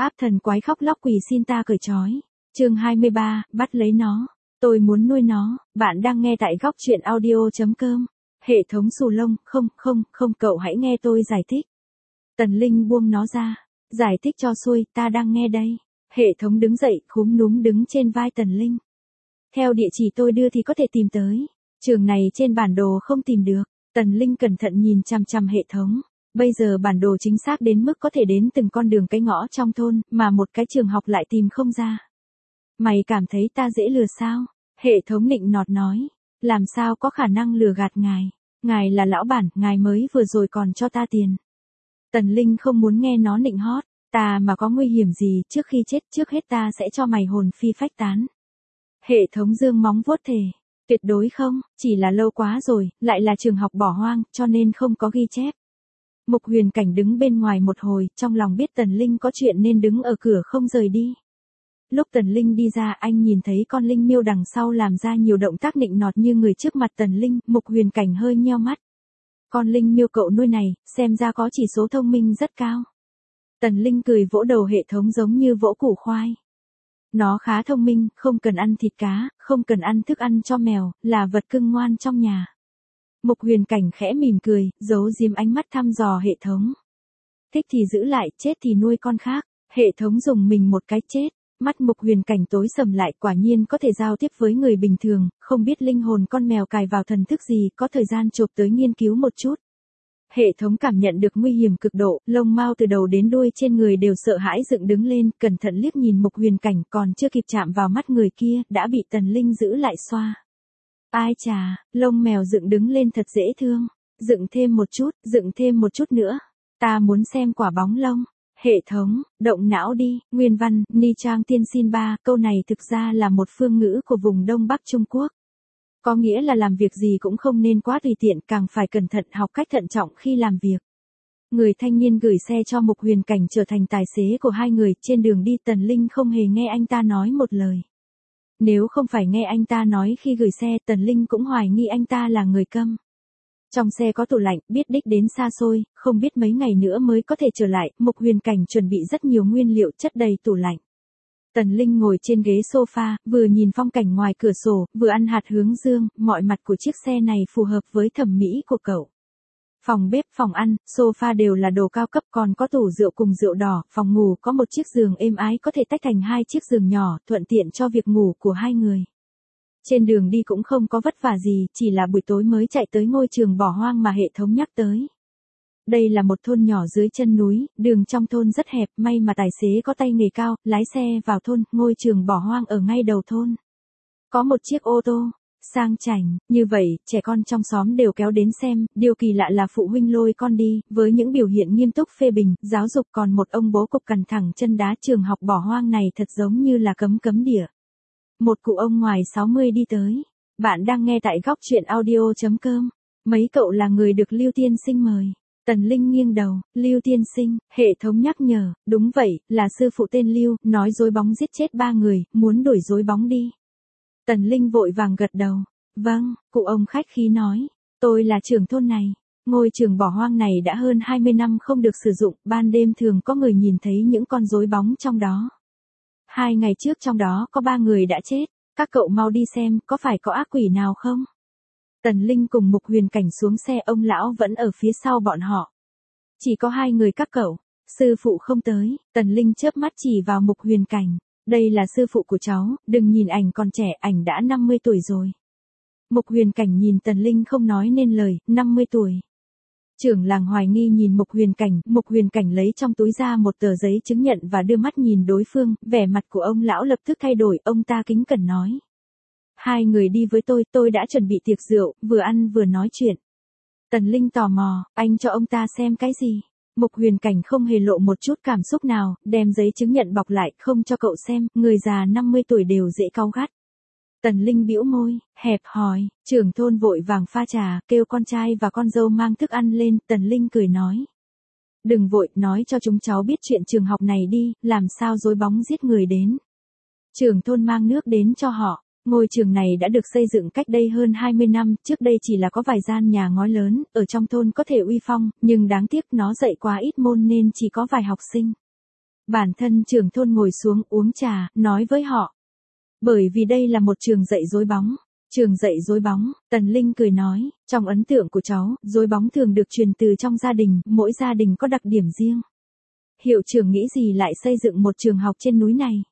Áp thần quái khóc lóc quỳ xin ta cởi trói. Chương 23, bắt lấy nó. Tôi muốn nuôi nó. Bạn đang nghe tại góc truyện audio.com. Hệ thống xù lông, không, cậu hãy nghe tôi giải thích. Tần Linh buông nó ra. Giải thích cho xuôi, ta đang nghe đây. Hệ thống đứng dậy, khúm núm đứng trên vai Tần Linh. Theo địa chỉ tôi đưa thì có thể tìm tới. Trường này trên bản đồ không tìm được. Tần Linh cẩn thận nhìn chằm chằm hệ thống. Bây giờ bản đồ chính xác đến mức có thể đến từng con đường cái ngõ trong thôn, mà một cái trường học lại tìm không ra. Mày cảm thấy ta dễ lừa sao? Hệ thống nịnh nọt nói. Làm sao có khả năng lừa gạt ngài? Ngài là lão bản, ngài mới vừa rồi còn cho ta tiền. Tần Linh không muốn nghe nó nịnh hót. Ta mà có nguy hiểm gì, trước khi chết trước hết ta sẽ cho mày hồn phi phách tán. Hệ thống dương móng vuốt thề. Tuyệt đối không, chỉ là lâu quá rồi, lại là trường học bỏ hoang, cho nên không có ghi chép. Mục Huyền Cảnh đứng bên ngoài một hồi, trong lòng biết Tần Linh có chuyện nên đứng ở cửa không rời đi. Lúc Tần Linh đi ra, anh nhìn thấy con linh miêu đằng sau làm ra nhiều động tác nịnh nọt như người trước mặt Tần Linh, Mục Huyền Cảnh hơi nheo mắt. Con linh miêu cậu nuôi này, xem ra có chỉ số thông minh rất cao. Tần Linh cười vỗ đầu hệ thống giống như vỗ củ khoai. Nó khá thông minh, không cần ăn thịt cá, không cần ăn thức ăn cho mèo, là vật cưng ngoan trong nhà. Mục Huyền Cảnh khẽ mỉm cười, giấu giếm ánh mắt thăm dò hệ thống. Thích thì giữ lại, chết thì nuôi con khác. Hệ thống dùng mình một cái chết. Mắt Mục Huyền Cảnh tối sầm lại, quả nhiên có thể giao tiếp với người bình thường, không biết linh hồn con mèo cài vào thần thức gì, có thời gian chộp tới nghiên cứu một chút. Hệ thống cảm nhận được nguy hiểm cực độ, lông mao từ đầu đến đuôi trên người đều sợ hãi dựng đứng lên, cẩn thận liếc nhìn Mục Huyền Cảnh, còn chưa kịp chạm vào mắt người kia, đã bị Tần Linh giữ lại xoa. Ai chà, lông mèo dựng đứng lên thật dễ thương. Dựng thêm một chút nữa. Ta muốn xem quả bóng lông. Hệ thống, động não đi. Nguyên văn, Ni Trang Tiên Xin Ba, câu này thực ra là một phương ngữ của vùng Đông Bắc Trung Quốc. Có nghĩa là làm việc gì cũng không nên quá tùy tiện, càng phải cẩn thận, học cách thận trọng khi làm việc. Người thanh niên gửi xe cho Mục Huyền Cảnh trở thành tài xế của hai người, trên đường đi Tần Linh không hề nghe anh ta nói một lời. Nếu không phải nghe anh ta nói khi gửi xe, Tần Linh cũng hoài nghi anh ta là người câm. Trong xe có tủ lạnh, biết đích đến xa xôi, không biết mấy ngày nữa mới có thể trở lại, Mục Huyền Cảnh chuẩn bị rất nhiều nguyên liệu chất đầy tủ lạnh. Tần Linh ngồi trên ghế sofa, vừa nhìn phong cảnh ngoài cửa sổ, vừa ăn hạt hướng dương, mọi mặt của chiếc xe này phù hợp với thẩm mỹ của cậu. Phòng bếp, phòng ăn, sofa đều là đồ cao cấp, còn có tủ rượu cùng rượu đỏ, phòng ngủ có một chiếc giường êm ái có thể tách thành hai chiếc giường nhỏ, thuận tiện cho việc ngủ của hai người. Trên đường đi cũng không có vất vả gì, chỉ là buổi tối mới chạy tới ngôi trường bỏ hoang mà hệ thống nhắc tới. Đây là một thôn nhỏ dưới chân núi, đường trong thôn rất hẹp, may mà tài xế có tay nghề cao, lái xe vào thôn, ngôi trường bỏ hoang ở ngay đầu thôn. Có một chiếc ô tô, sang chảnh, như vậy, trẻ con trong xóm đều kéo đến xem, điều kỳ lạ là phụ huynh lôi con đi, với những biểu hiện nghiêm túc phê bình, giáo dục, còn một ông bố cục cằn thẳng chân đá. Trường học bỏ hoang này thật giống như là cấm địa. Một cụ ông ngoài 60 đi tới. Bạn đang nghe tại góc truyện audio.com. Mấy cậu là người được Lưu Tiên Sinh mời. Tần Linh nghiêng đầu, Lưu Tiên Sinh, hệ thống nhắc nhở, đúng vậy, là sư phụ tên Lưu, nói dối bóng giết chết 3 người, muốn đuổi dối bóng đi. Tần Linh vội vàng gật đầu, vâng, cụ ông khách khí nói, tôi là trưởng thôn này, ngôi trường bỏ hoang này đã hơn 20 năm không được sử dụng, ban đêm thường có người nhìn thấy những con rối bóng trong đó. 2 ngày trước trong đó có 3 người đã chết, các cậu mau đi xem, có phải có ác quỷ nào không? Tần Linh cùng Mục Huyền Cảnh xuống xe, ông lão vẫn ở phía sau bọn họ. Chỉ có 2 người các cậu, sư phụ không tới. Tần Linh chớp mắt chỉ vào Mục Huyền Cảnh. Đây là sư phụ của cháu, đừng nhìn ảnh còn trẻ, ảnh đã 50 tuổi rồi. Mục Huyền Cảnh nhìn Tần Linh không nói nên lời, 50 tuổi. Trưởng làng hoài nghi nhìn Mục Huyền Cảnh lấy trong túi ra một tờ giấy chứng nhận và đưa mắt nhìn đối phương, vẻ mặt của ông lão lập tức thay đổi, ông ta kính cẩn nói. 2 người đi với tôi đã chuẩn bị tiệc rượu, vừa ăn vừa nói chuyện. Tần Linh tò mò, anh cho ông ta xem cái gì? Mục Huyền Cảnh không hề lộ một chút cảm xúc nào, đem giấy chứng nhận bọc lại, không cho cậu xem, người già 50 tuổi đều dễ cáu gắt. Tần Linh bĩu môi, hẹp hòi, trưởng thôn vội vàng pha trà, kêu con trai và con dâu mang thức ăn lên, Tần Linh cười nói. Đừng vội, nói cho chúng cháu biết chuyện trường học này đi, làm sao dối bóng giết người đến. Trưởng thôn mang nước đến cho họ. Ngôi trường này đã được xây dựng cách đây hơn 20 năm, trước đây chỉ là có vài gian nhà ngói lớn, ở trong thôn có thể uy phong, nhưng đáng tiếc nó dạy quá ít môn nên chỉ có vài học sinh. Bản thân trưởng thôn ngồi xuống uống trà, nói với họ. Bởi vì đây là một trường dạy dối bóng. Trường dạy dối bóng, Tần Linh cười nói, trong ấn tượng của cháu, dối bóng thường được truyền từ trong gia đình, mỗi gia đình có đặc điểm riêng. Hiệu trưởng nghĩ gì lại xây dựng một trường học trên núi này?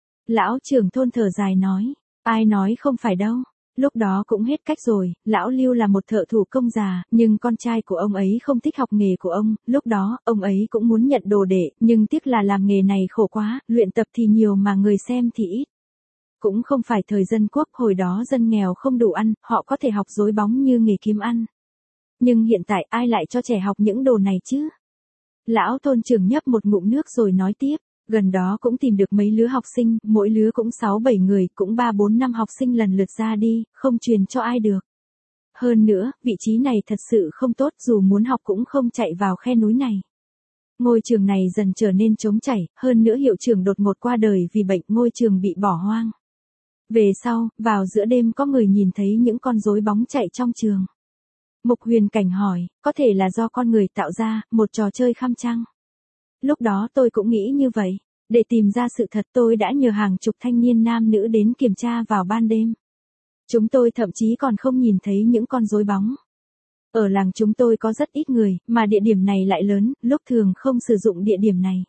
Lão trưởng thôn thở dài nói, ai nói không phải đâu. Lúc đó cũng hết cách rồi, lão Lưu là một thợ thủ công già, nhưng con trai của ông ấy không thích học nghề của ông, lúc đó, ông ấy cũng muốn nhận đồ đệ, nhưng tiếc là làm nghề này khổ quá, luyện tập thì nhiều mà người xem thì ít. Cũng không phải thời dân quốc, hồi đó dân nghèo không đủ ăn, họ có thể học dối bóng như nghề kiếm ăn. Nhưng hiện tại ai lại cho trẻ học những đồ này chứ? Lão thôn trưởng nhấp một ngụm nước rồi nói tiếp. Gần đó cũng tìm được mấy lứa học sinh, mỗi lứa cũng 6-7 người, cũng 3-4 năm học sinh lần lượt ra đi, không truyền cho ai được. Hơn nữa, vị trí này thật sự không tốt, dù muốn học cũng không chạy vào khe núi này. Ngôi trường này dần trở nên trống chảy, hơn nữa hiệu trưởng đột ngột qua đời vì bệnh, ngôi trường bị bỏ hoang. Về sau, vào giữa đêm có người nhìn thấy những con rối bóng chạy trong trường. Mục Huyền Cảnh hỏi, có thể là do con người tạo ra, một trò chơi khăm trăng. Lúc đó tôi cũng nghĩ như vậy. Để tìm ra sự thật tôi đã nhờ hàng chục thanh niên nam nữ đến kiểm tra vào ban đêm. Chúng tôi thậm chí còn không nhìn thấy những con rối bóng. Ở làng chúng tôi có rất ít người, mà địa điểm này lại lớn, lúc thường không sử dụng địa điểm này.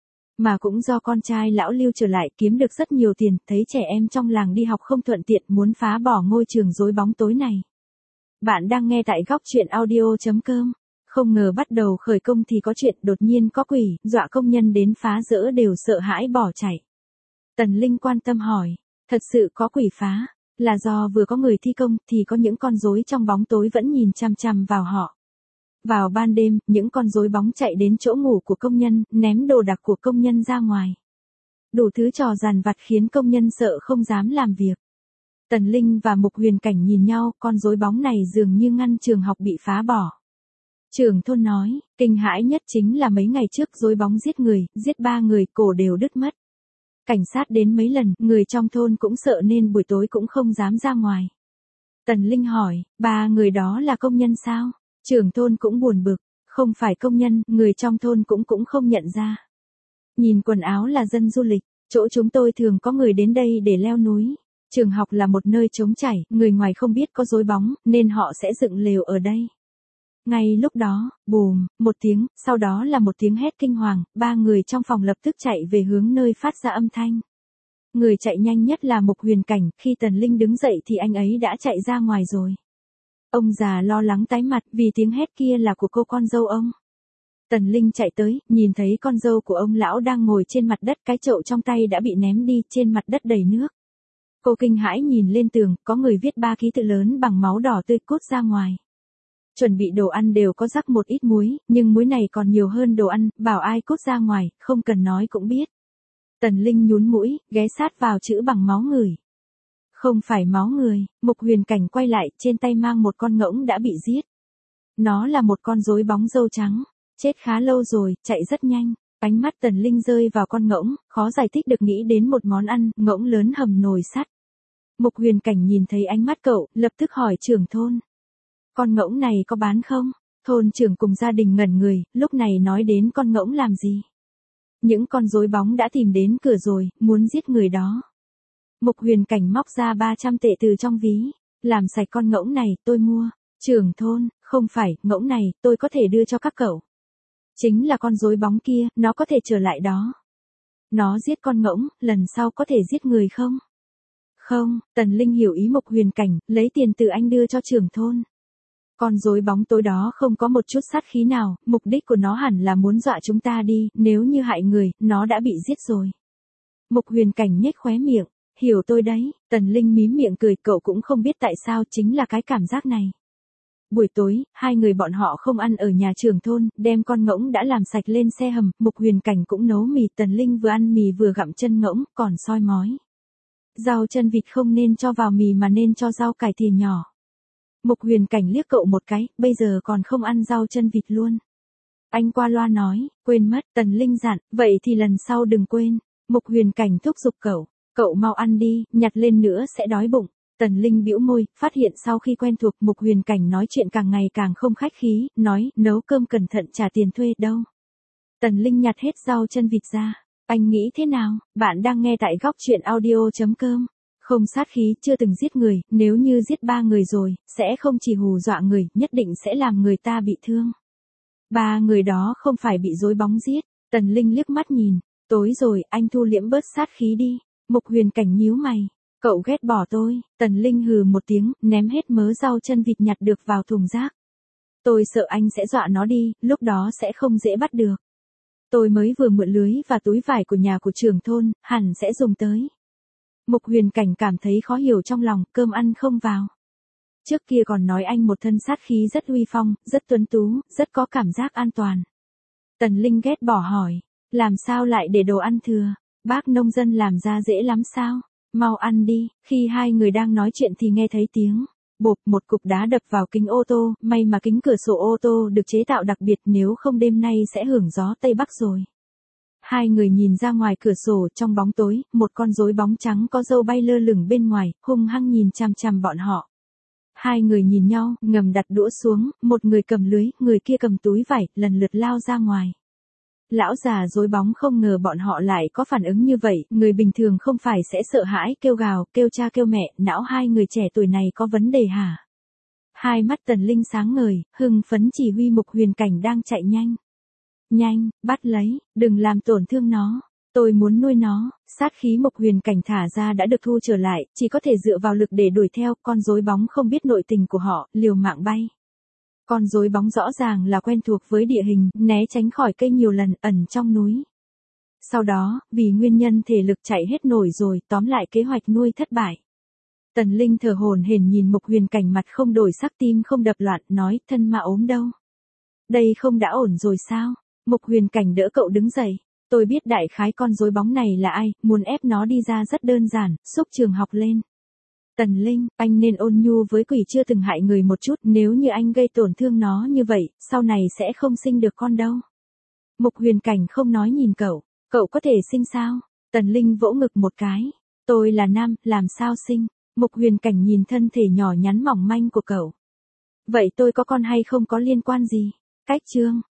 Mà cũng do con trai lão Lưu trở lại kiếm được rất nhiều tiền, thấy trẻ em trong làng đi học không thuận tiện muốn phá bỏ ngôi trường rối bóng tối này. Bạn đang nghe tại góc truyện audio.com. Không ngờ bắt đầu khởi công thì có chuyện, đột nhiên có quỷ, dọa công nhân đến phá rỡ đều sợ hãi bỏ chạy. Tần Linh quan tâm hỏi, thật sự có quỷ phá, là do vừa có người thi công thì có những con rối trong bóng tối vẫn nhìn chằm chằm vào họ. Vào ban đêm, những con rối bóng chạy đến chỗ ngủ của công nhân, ném đồ đạc của công nhân ra ngoài. Đủ thứ trò dằn vặt khiến công nhân sợ không dám làm việc. Tần Linh và Mục Huyền Cảnh nhìn nhau, con rối bóng này dường như ngăn trường học bị phá bỏ. Trưởng thôn nói, kinh hãi nhất chính là mấy ngày trước rối bóng giết người, giết 3 người, cổ đều đứt mất. Cảnh sát đến mấy lần, người trong thôn cũng sợ nên buổi tối cũng không dám ra ngoài. Tần Linh hỏi, 3 người đó là công nhân sao? Trưởng thôn cũng buồn bực, không phải công nhân, người trong thôn cũng không nhận ra. Nhìn quần áo là dân du lịch, chỗ chúng tôi thường có người đến đây để leo núi. Trường học là một nơi trống chảy, người ngoài không biết có rối bóng, nên họ sẽ dựng lều ở đây. Ngay lúc đó, bùm, một tiếng, sau đó là một tiếng hét kinh hoàng, 3 người trong phòng lập tức chạy về hướng nơi phát ra âm thanh. Người chạy nhanh nhất là Mục Huyền Cảnh, khi Tần Linh đứng dậy thì anh ấy đã chạy ra ngoài rồi. Ông già lo lắng tái mặt vì tiếng hét kia là của cô con dâu ông. Tần Linh chạy tới, nhìn thấy con dâu của ông lão đang ngồi trên mặt đất, cái chậu trong tay đã bị ném đi, trên mặt đất đầy nước. Cô kinh hãi nhìn lên tường, có người viết 3 ký tự lớn bằng máu đỏ tươi cốt ra ngoài. Chuẩn bị đồ ăn đều có rắc một ít muối, nhưng muối này còn nhiều hơn đồ ăn, bảo ai cốt ra ngoài, không cần nói cũng biết. Tần Linh nhún mũi, ghé sát vào chữ bằng máu người. Không phải máu người, Mục Huyền Cảnh quay lại, trên tay mang một con ngỗng đã bị giết. Nó là một con rối bóng râu trắng, chết khá lâu rồi, chạy rất nhanh. Ánh mắt Tần Linh rơi vào con ngỗng, khó giải thích được, nghĩ đến một món ăn, ngỗng lớn hầm nồi sắt. Mục Huyền Cảnh nhìn thấy ánh mắt cậu, lập tức hỏi trưởng thôn. Con ngỗng này có bán không? Thôn trưởng cùng gia đình ngẩn người, lúc này nói đến con ngỗng làm gì? Những con rối bóng đã tìm đến cửa rồi, muốn giết người đó. Mục Huyền Cảnh móc ra 300 tệ từ trong ví. Làm sạch con ngỗng này, tôi mua. Trưởng thôn, không phải, ngỗng này, tôi có thể đưa cho các cậu. Chính là con rối bóng kia, nó có thể trở lại đó. Nó giết con ngỗng, lần sau có thể giết người không? Không, Tần Linh hiểu ý Mục Huyền Cảnh, lấy tiền từ anh đưa cho trưởng thôn. Con rối bóng tối đó không có một chút sát khí nào, mục đích của nó hẳn là muốn dọa chúng ta đi, nếu như hại người, nó đã bị giết rồi. Mục Huyền Cảnh nhếch khóe miệng, hiểu tôi đấy, Tần Linh mím miệng cười, cậu cũng không biết tại sao, chính là cái cảm giác này. Buổi tối, 2 người bọn họ không ăn ở nhà trưởng thôn, đem con ngỗng đã làm sạch lên xe hầm, Mục Huyền Cảnh cũng nấu mì, Tần Linh vừa ăn mì vừa gặm chân ngỗng, còn soi mói. Rau chân vịt không nên cho vào mì mà nên cho rau cải thìa nhỏ. Mục Huyền Cảnh liếc cậu một cái, bây giờ còn không ăn rau chân vịt luôn. Anh qua loa nói, quên mất, Tần Linh dặn, vậy thì lần sau đừng quên. Mục Huyền Cảnh thúc giục cậu mau ăn đi, nhặt lên nữa sẽ đói bụng. Tần Linh bĩu môi, phát hiện sau khi quen thuộc Mục Huyền Cảnh nói chuyện càng ngày càng không khách khí, nói, nấu cơm cẩn thận trả tiền thuê đâu. Tần Linh nhặt hết rau chân vịt ra. Anh nghĩ thế nào? Bạn đang nghe tại góc chuyện audio.com. Không sát khí, chưa từng giết người, nếu như giết 3 người rồi, sẽ không chỉ hù dọa người, nhất định sẽ làm người ta bị thương. 3 người đó không phải bị dối bóng giết. Tần Linh liếc mắt nhìn. Tối rồi, anh thu liễm bớt sát khí đi. Mục Huyền Cảnh nhíu mày. Cậu ghét bỏ tôi. Tần Linh hừ một tiếng, ném hết mớ rau chân vịt nhặt được vào thùng rác. Tôi sợ anh sẽ dọa nó đi, lúc đó sẽ không dễ bắt được. Tôi mới vừa mượn lưới và túi vải của nhà của trưởng thôn, hẳn sẽ dùng tới. Mục Huyền Cảnh cảm thấy khó hiểu trong lòng, cơm ăn không vào. Trước kia còn nói anh một thân sát khí rất uy phong, rất tuấn tú, rất có cảm giác an toàn. Tần Linh ghét bỏ hỏi, làm sao lại để đồ ăn thừa? Bác nông dân làm ra dễ lắm sao? Mau ăn đi. Khi hai người đang nói chuyện thì nghe thấy tiếng bộp, một cục đá đập vào kính ô tô, may mà kính cửa sổ ô tô được chế tạo đặc biệt, nếu không đêm nay sẽ hưởng gió Tây Bắc rồi. Hai người nhìn ra ngoài cửa sổ, trong bóng tối, một con rối bóng trắng có râu bay lơ lửng bên ngoài, hung hăng nhìn chằm chằm bọn họ. Hai người nhìn nhau, ngầm đặt đũa xuống, một người cầm lưới, người kia cầm túi vải, lần lượt lao ra ngoài. Lão già rối bóng không ngờ bọn họ lại có phản ứng như vậy, người bình thường không phải sẽ sợ hãi, kêu gào, kêu cha kêu mẹ, não hai người trẻ tuổi này có vấn đề hả? Hai mắt Tần Linh sáng ngời, hưng phấn chỉ huy Mục Huyền Cảnh đang chạy nhanh. Nhanh, bắt lấy, đừng làm tổn thương nó. Tôi muốn nuôi nó. Sát khí Mục Huyền Cảnh thả ra đã được thu trở lại, chỉ có thể dựa vào lực để đuổi theo, con rối bóng không biết nội tình của họ, liều mạng bay. Con rối bóng rõ ràng là quen thuộc với địa hình, né tránh khỏi cây nhiều lần, ẩn trong núi. Sau đó, vì nguyên nhân thể lực chạy hết nổi rồi, tóm lại kế hoạch nuôi thất bại. Tần Linh thở hổn hển nhìn Mục Huyền Cảnh mặt không đổi sắc, tim không đập loạn, nói, thân mà ốm đâu. Đây không đã ổn rồi sao? Mục Huyền Cảnh đỡ cậu đứng dậy. Tôi biết đại khái con rối bóng này là ai, muốn ép nó đi ra rất đơn giản, xúc trường học lên. Tần Linh, anh nên ôn nhu với quỷ chưa từng hại người một chút, nếu như anh gây tổn thương nó như vậy, sau này sẽ không sinh được con đâu. Mục Huyền Cảnh không nói nhìn cậu có thể sinh sao? Tần Linh vỗ ngực một cái. Tôi là nam, làm sao sinh? Mục Huyền Cảnh nhìn thân thể nhỏ nhắn mỏng manh của cậu. Vậy tôi có con hay không có liên quan gì? Cách chương.